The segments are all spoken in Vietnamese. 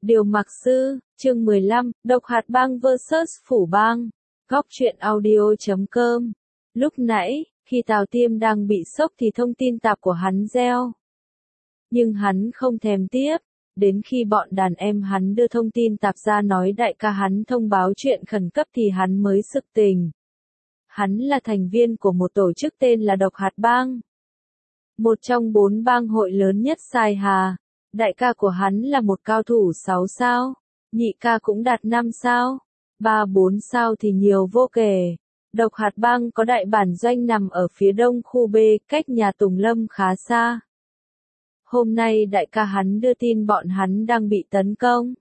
Điều mặc sư, chương 15, độc hạt bang vs phủ bang. Góc truyện audio.com. Lúc nãy, khi Tào Tiêm đang bị sốc thì thông tin tạp của hắn reo. Nhưng hắn không thèm tiếp. Đến khi bọn đàn em hắn đưa thông tin tạp ra nói đại ca hắn thông báo chuyện khẩn cấp thì hắn mới sực tỉnh. Hắn là thành viên của một tổ chức tên là Độc Hạt Bang. Một trong 4 bang hội lớn nhất Sai Hà. Đại ca của hắn là một cao thủ 6 sao, nhị ca cũng đạt 5 sao, 3-4 sao thì nhiều vô kể. Độc Hạt Bang có đại bản doanh nằm ở phía đông khu B, cách nhà Tùng Lâm khá xa. Hôm nay đại ca hắn đưa tin bọn hắn đang bị tấn công.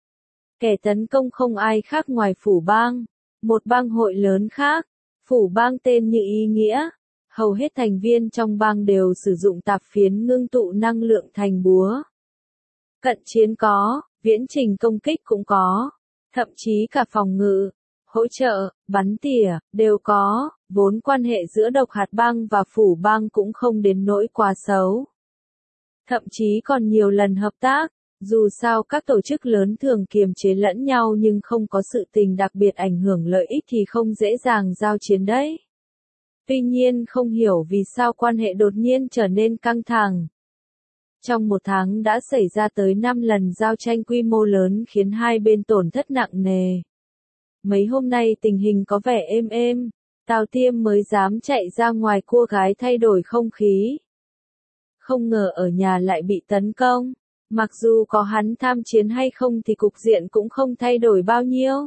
Kẻ tấn công không ai khác ngoài phủ bang, một bang hội lớn khác. Phủ bang tên như ý nghĩa. Hầu hết thành viên trong bang đều sử dụng tạp phiến ngưng tụ năng lượng thành búa. Cận chiến có, viễn trình công kích cũng có, thậm chí cả phòng ngự, hỗ trợ, bắn tỉa, đều có, vốn quan hệ giữa Độc Hạt Bang và phủ bang cũng không đến nỗi quá xấu. Thậm chí còn nhiều lần hợp tác, dù sao các tổ chức lớn thường kiềm chế lẫn nhau nhưng không có sự tình đặc biệt ảnh hưởng lợi ích thì không dễ dàng giao chiến đấy. Tuy nhiên không hiểu vì sao quan hệ đột nhiên trở nên căng thẳng. Trong một tháng đã xảy ra tới 5 lần giao tranh quy mô lớn khiến hai bên tổn thất nặng nề. Mấy hôm nay tình hình có vẻ êm êm, Tào Tiêm mới dám chạy ra ngoài cua gái thay đổi không khí. Không ngờ ở nhà lại bị tấn công, mặc dù có hắn tham chiến hay không thì cục diện cũng không thay đổi bao nhiêu.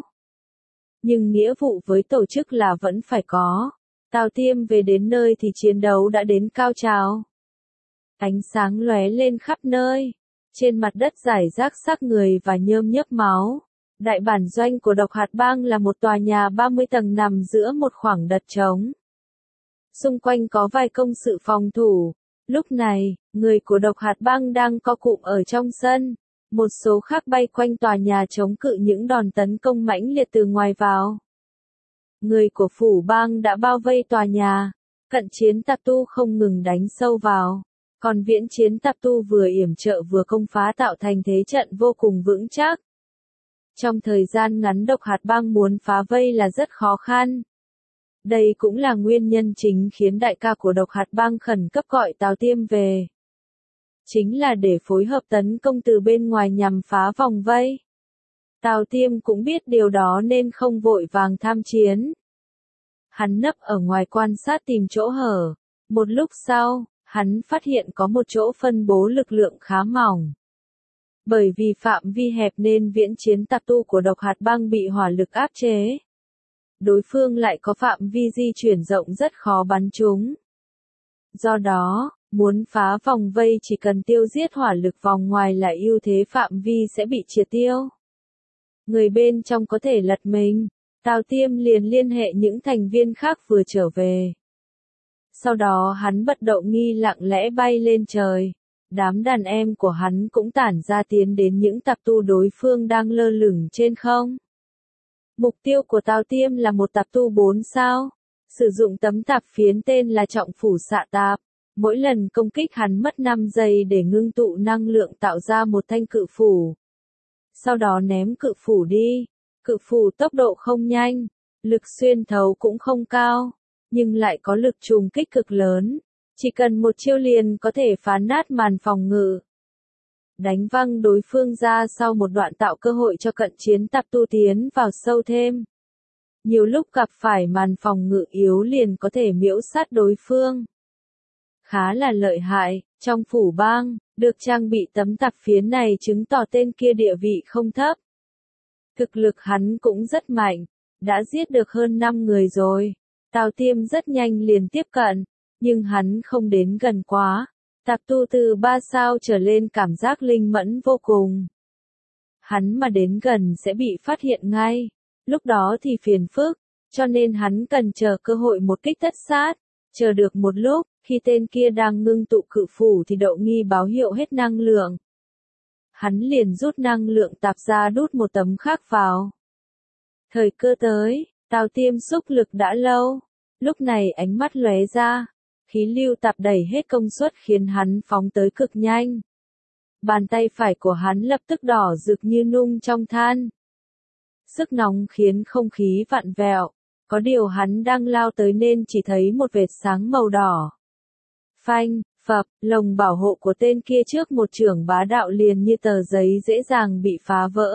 Nhưng nghĩa vụ với tổ chức là vẫn phải có. Tào Tiêm về đến nơi thì chiến đấu đã đến cao trào. Ánh sáng lóe lên khắp nơi. Trên mặt đất rải rác xác người và nhơm nhớp máu. Đại bản doanh của Độc Hạt Bang là một tòa nhà 30 tầng nằm giữa một khoảng đất trống. Xung quanh có vài công sự phòng thủ. Lúc này, người của Độc Hạt Bang đang co cụm ở trong sân. Một số khác bay quanh tòa nhà chống cự những đòn tấn công mãnh liệt từ ngoài vào. Người của phủ bang đã bao vây tòa nhà. Cận chiến tạp tu không ngừng đánh sâu vào. Còn viễn chiến tạp tu vừa yểm trợ vừa công phá tạo thành thế trận vô cùng vững chắc. Trong thời gian ngắn Độc Hạt Bang muốn phá vây là rất khó khăn. Đây cũng là nguyên nhân chính khiến đại ca của Độc Hạt Bang khẩn cấp gọi Tào Tiêm về. Chính là để phối hợp tấn công từ bên ngoài nhằm phá vòng vây. Tào Tiêm cũng biết điều đó nên không vội vàng tham chiến. Hắn nấp ở ngoài quan sát tìm chỗ hở. Một lúc sau, hắn phát hiện có một chỗ phân bố lực lượng khá mỏng. Bởi vì phạm vi hẹp nên viễn chiến tạp tu của Độc Hạt Bang bị hỏa lực áp chế. Đối phương lại có phạm vi di chuyển rộng rất khó bắn trúng. Do đó, muốn phá vòng vây chỉ cần tiêu diệt hỏa lực vòng ngoài là ưu thế phạm vi sẽ bị triệt tiêu. Người bên trong có thể lật mình. Tào Tiêm liền liên hệ những thành viên khác vừa trở về. Sau đó hắn bật đậu nghi lặng lẽ bay lên trời. Đám đàn em của hắn cũng tản ra tiến đến những tạp tu đối phương đang lơ lửng trên không. Mục tiêu của Tào Tiêm là một tạp tu 4 sao. Sử dụng tấm tạp phiến tên là trọng phủ xạ tạp. Mỗi lần công kích hắn mất 5 giây để ngưng tụ năng lượng tạo ra một thanh cự phủ. Sau đó ném cự phủ đi. Cự phủ tốc độ không nhanh, lực xuyên thấu cũng không cao, nhưng lại có lực trùng kích cực lớn. Chỉ cần một chiêu liền có thể phá nát màn phòng ngự. Đánh văng đối phương ra sau một đoạn tạo cơ hội cho cận chiến tạp tu tiến vào sâu thêm. Nhiều lúc gặp phải màn phòng ngự yếu liền có thể miễu sát đối phương. Khá là lợi hại, trong phủ bang, được trang bị tấm tạp phiến này chứng tỏ tên kia địa vị không thấp. Thực lực hắn cũng rất mạnh, đã giết được hơn 5 người rồi. Tào Tiêm rất nhanh liền tiếp cận, nhưng hắn không đến gần quá. Tạp tu từ 3 sao trở lên cảm giác linh mẫn vô cùng. Hắn mà đến gần sẽ bị phát hiện ngay. Lúc đó thì phiền phức, cho nên hắn cần chờ cơ hội một kích tất sát. Chờ được một lúc, khi tên kia đang ngưng tụ cự phủ thì đậu nghi báo hiệu hết năng lượng. Hắn liền rút năng lượng tạp ra đút một tấm khác vào. Thời cơ tới, Tào Tiêm xúc lực đã lâu. Lúc này ánh mắt lóe ra. Khí lưu tạp đẩy hết công suất khiến hắn phóng tới cực nhanh. Bàn tay phải của hắn lập tức đỏ rực như nung trong than. Sức nóng khiến không khí vặn vẹo, có điều hắn đang lao tới nên chỉ thấy một vệt sáng màu đỏ. Phanh, phập, lồng bảo hộ của tên kia trước một chưởng bá đạo liền như tờ giấy dễ dàng bị phá vỡ.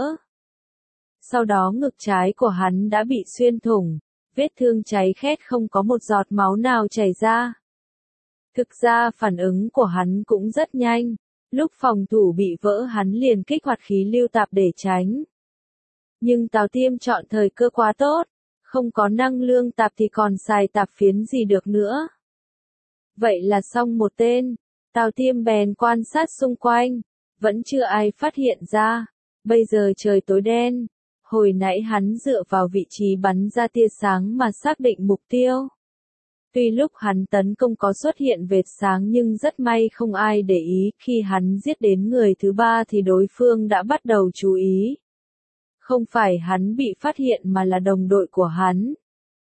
Sau đó ngực trái của hắn đã bị xuyên thủng, vết thương cháy khét không có một giọt máu nào chảy ra. Thực ra phản ứng của hắn cũng rất nhanh, lúc phòng thủ bị vỡ hắn liền kích hoạt khí lưu tạp để tránh. Nhưng Tào Tiêm chọn thời cơ quá tốt, không có năng lượng tạp thì còn xài tạp phiến gì được nữa. Vậy là xong một tên, Tào Tiêm bèn quan sát xung quanh, vẫn chưa ai phát hiện ra, bây giờ trời tối đen, hồi nãy hắn dựa vào vị trí bắn ra tia sáng mà xác định mục tiêu. Tuy lúc hắn tấn công có xuất hiện vệt sáng nhưng rất may không ai để ý, khi hắn giết đến người thứ ba thì đối phương đã bắt đầu chú ý. Không phải hắn bị phát hiện mà là đồng đội của hắn.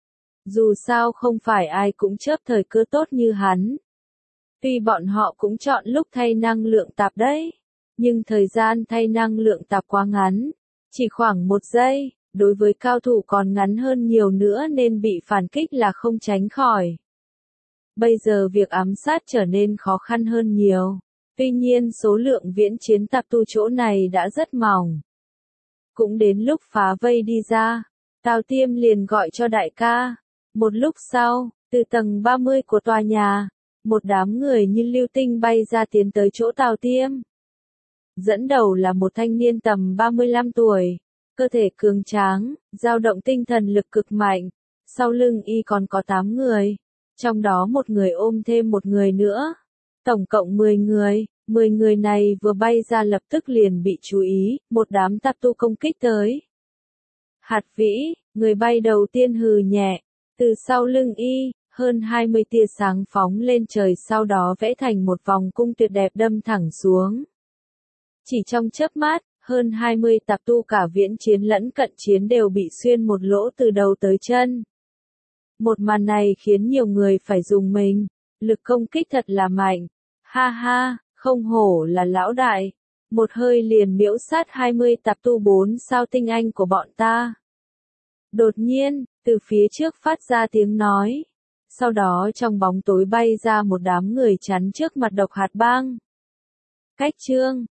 Dù sao không phải ai cũng chớp thời cơ tốt như hắn. Tuy bọn họ cũng chọn lúc thay năng lượng tạp đấy, nhưng thời gian thay năng lượng tạp quá ngắn, chỉ khoảng 1 giây, đối với cao thủ còn ngắn hơn nhiều nữa nên bị phản kích là không tránh khỏi. Bây giờ việc ám sát trở nên khó khăn hơn nhiều, tuy nhiên số lượng viễn chiến tạp tu chỗ này đã rất mỏng. Cũng đến lúc phá vây đi ra, Tào Tiêm liền gọi cho đại ca. Một lúc sau, từ tầng 30 của tòa nhà, một đám người như lưu tinh bay ra tiến tới chỗ Tào Tiêm. Dẫn đầu là một thanh niên tầm 35 tuổi, cơ thể cường tráng, dao động tinh thần lực cực mạnh, sau lưng y còn có 8 người, trong đó một người ôm thêm một người nữa, tổng cộng 10 người. 10 người này vừa bay ra lập tức liền bị chú ý, một đám tạp tu công kích tới. Hạt Vĩ, người bay đầu tiên hừ nhẹ, từ sau lưng y, hơn 20 tia sáng phóng lên trời sau đó vẽ thành một vòng cung tuyệt đẹp đâm thẳng xuống. Chỉ trong chớp mắt, hơn 20 tạp tu cả viễn chiến lẫn cận chiến đều bị xuyên một lỗ từ đầu tới chân. Một màn này khiến nhiều người phải rùng mình, lực công kích thật là mạnh, ha ha. Không hổ là lão đại, một hơi liền miễu sát 20 tạp tu 4 sao tinh anh của bọn ta. Đột nhiên, từ phía trước phát ra tiếng nói, sau đó trong bóng tối bay ra một đám người chắn trước mặt Độc Hạt Bang. Cách chương